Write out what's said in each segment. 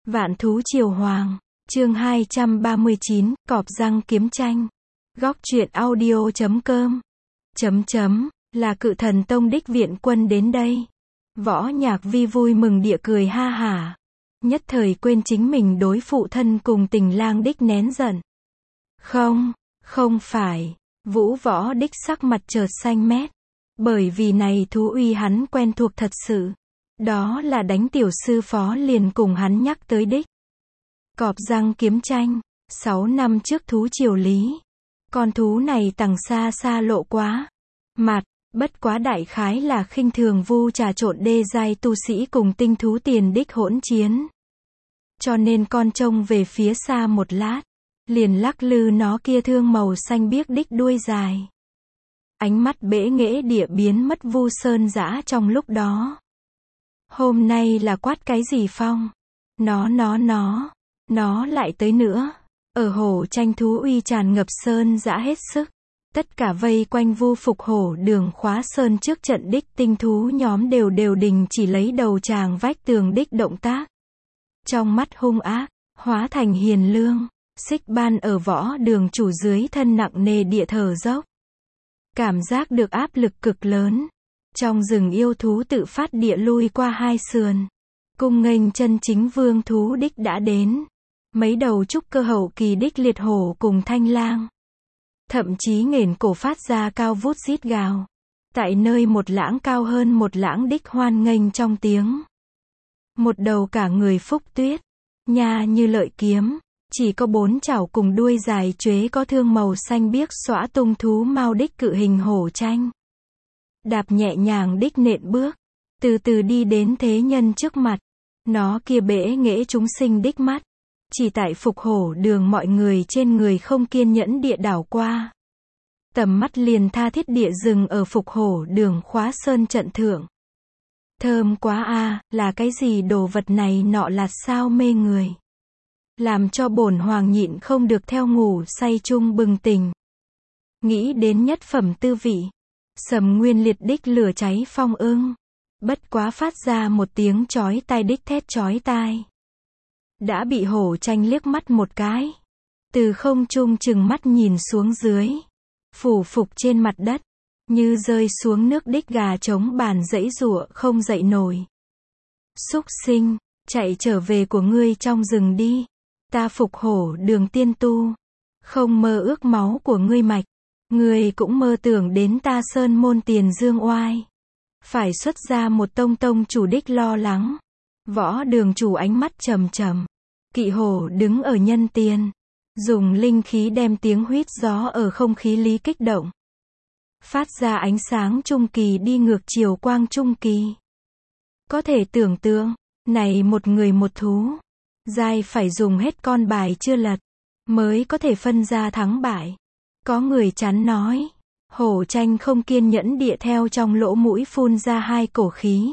Vạn thú triều hoàng, chương 239, cọp răng kiếm tranh. Góc truyện audio.com. Là cự thần tông đích viện quân đến đây. Võ Nhạc Vi vui mừng địa cười ha hả. Nhất thời quên chính mình đối phụ thân cùng tình lang đích nén giận. Không phải. Vũ Võ đích sắc mặt chợt xanh mét. Bởi vì này thú uy hắn quen thuộc thật sự. Đó là đánh tiểu sư phó liền cùng hắn nhắc tới đích. Cọp răng kiếm tranh, 6 năm trước thú triều lý. Con thú này tằng xa xa lộ quá. Mặt, bất quá đại khái là khinh thường vu trà trộn đê giai tu sĩ cùng tinh thú tiền đích hỗn chiến. Cho nên con trông về phía xa một lát, liền lắc lư nó kia thương màu xanh biếc đích đuôi dài. Ánh mắt bẽ nghễ địa biến mất vu sơn dã trong lúc đó. Hôm nay là quát cái gì phong? Nó lại tới nữa. Ở hổ tranh thú uy tràn ngập sơn dã hết sức. Tất cả vây quanh vu phục hổ đường khóa sơn trước trận đích tinh thú nhóm đều đình chỉ lấy đầu tràng vách tường đích động tác. Trong mắt hung ác, hóa thành hiền lương, Xích Ban ở võ đường chủ dưới thân nặng nề địa thở dốc. Cảm giác được áp lực cực lớn. Trong rừng yêu thú tự phát địa lui qua hai sườn. Cung nghênh chân chính vương thú đích đã đến. Mấy đầu trúc cơ hậu kỳ đích liệt hổ cùng thanh lang. Thậm chí nghển cổ phát ra cao vút rít gào. Tại nơi một lãng cao hơn một lãng đích hoan nghênh trong tiếng. Một đầu cả người phúc tuyết. Nha như lợi kiếm. Chỉ có 4 chảo cùng đuôi dài chuế có thương màu xanh biếc xõa tung thú mau đích cự hình hổ tranh. Đạp nhẹ nhàng đích nện bước. Từ từ đi đến thế nhân trước mặt. Nó kia bẽ nghễ chúng sinh đích mắt. Chỉ tại phục hổ đường mọi người trên người không kiên nhẫn địa đảo qua. Tầm mắt liền tha thiết địa rừng ở phục hổ đường khóa sơn trận thượng. Thơm quá a, là cái gì đồ vật này nọ là sao mê người. Làm cho bổn hoàng nhịn không được theo ngủ say chung bừng tỉnh. Nghĩ đến nhất phẩm tư vị. Sầm nguyên liệt đích lửa cháy phong ưng. Bất quá phát ra một tiếng chói tai đích thét chói tai. Đã bị hổ tranh liếc mắt một cái. Từ không trung chừng mắt nhìn xuống dưới. Phủ phục trên mặt đất. Như rơi xuống nước đích gà trống bàn dãy giụa không dậy nổi. Súc sinh, chạy trở về của ngươi trong rừng đi. Ta phục hổ đường tiên tu. Không mơ ước máu của ngươi mạch. Ngươi cũng mơ tưởng đến ta sơn môn tiền dương oai. Phải xuất ra một tông chủ đích lo lắng. Võ đường chủ ánh mắt trầm trầm. Kỵ hổ đứng ở nhân tiền. Dùng linh khí đem tiếng huýt gió ở không khí lý kích động. Phát ra ánh sáng trung kỳ đi ngược chiều quang trung kỳ. Có thể tưởng tượng, này một người một thú. Giai phải dùng hết con bài chưa lật. Mới có thể phân ra thắng bại. Có người chán nói. Hổ tranh không kiên nhẫn địa theo trong lỗ mũi phun ra hai cổ khí.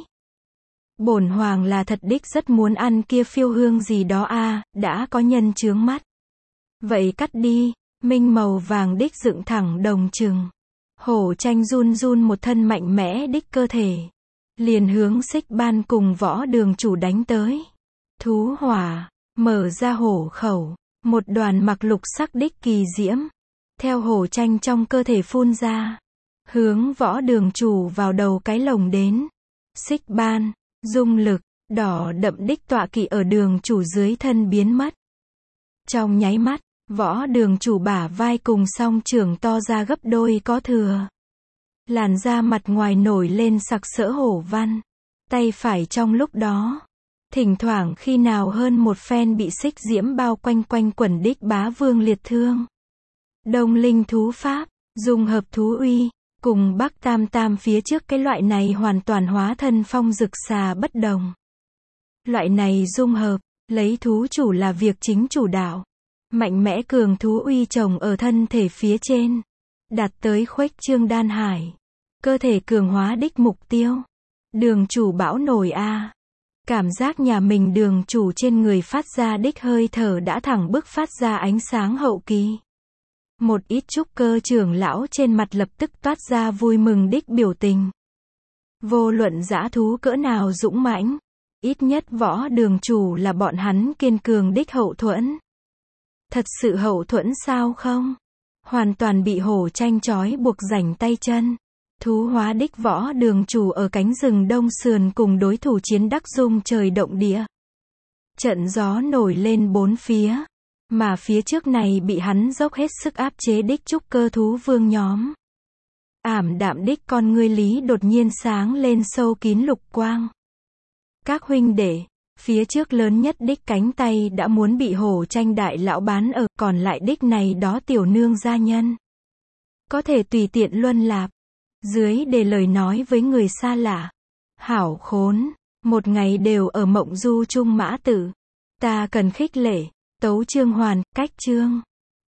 Bổn hoàng là thật đích rất muốn ăn kia phiêu hương gì đó a, đã có nhân chướng mắt. Vậy cắt đi, minh màu vàng đích dựng thẳng đồng chừng. Hổ tranh run run một thân mạnh mẽ đích cơ thể. Liền hướng Xích Ban cùng võ đường chủ đánh tới. Thú hỏa, mở ra hổ khẩu. Một đoàn mặc lục sắc đích kỳ diễm. Theo hổ tranh trong cơ thể phun ra. Hướng võ đường chủ vào đầu cái lồng đến. Xích Ban, dung lực, đỏ đậm đích tọa kỵ ở đường chủ dưới thân biến mất. Trong nháy mắt, võ đường chủ bả vai cùng song trưởng to ra gấp đôi có thừa. Làn da mặt ngoài nổi lên sặc sỡ hổ văn. Tay phải trong lúc đó. Thỉnh thoảng khi nào hơn một phen bị xích diễm bao quanh quẩn đích bá vương liệt thương. Đông linh thú pháp, dung hợp thú uy, cùng Bắc Tam phía trước cái loại này hoàn toàn hóa thân phong dực xà bất đồng. Loại này dung hợp, lấy thú chủ là việc chính chủ đạo. Mạnh mẽ cường thú uy trồng ở thân thể phía trên. Đạt tới khuếch trương đan hải. Cơ thể cường hóa đích mục tiêu. Đường chủ bão nổi a. Cảm giác nhà mình đường chủ trên người phát ra đích hơi thở đã thẳng bức phát ra ánh sáng hậu kỳ. Một ít trúc cơ trưởng lão trên mặt lập tức toát ra vui mừng đích biểu tình. Vô luận dã thú cỡ nào dũng mãnh, Ít nhất võ đường chủ là bọn hắn kiên cường đích hậu thuẫn. Thật sự hậu thuẫn sao không? Hoàn toàn bị hổ tranh trói buộc rảnh tay chân. Thú hóa đích võ đường chủ ở cánh rừng đông sườn cùng đối thủ chiến đắc rung trời động địa. Trận gió nổi lên bốn phía. Mà phía trước này bị hắn dốc hết sức áp chế đích trúc cơ thú vương nhóm. Ảm đạm đích con ngươi lý đột nhiên sáng lên sâu kín lục quang. Các huynh đệ, phía trước lớn nhất đích cánh tay đã muốn bị hổ tranh đại lão bán ở, còn lại đích này đó tiểu nương gia nhân. Có thể tùy tiện luân lạp. Dưới để lời nói với người xa lạ. Hảo khốn, một ngày đều ở mộng du trung mã tử. Ta cần khích lệ, tấu chương hoàn, cách chương.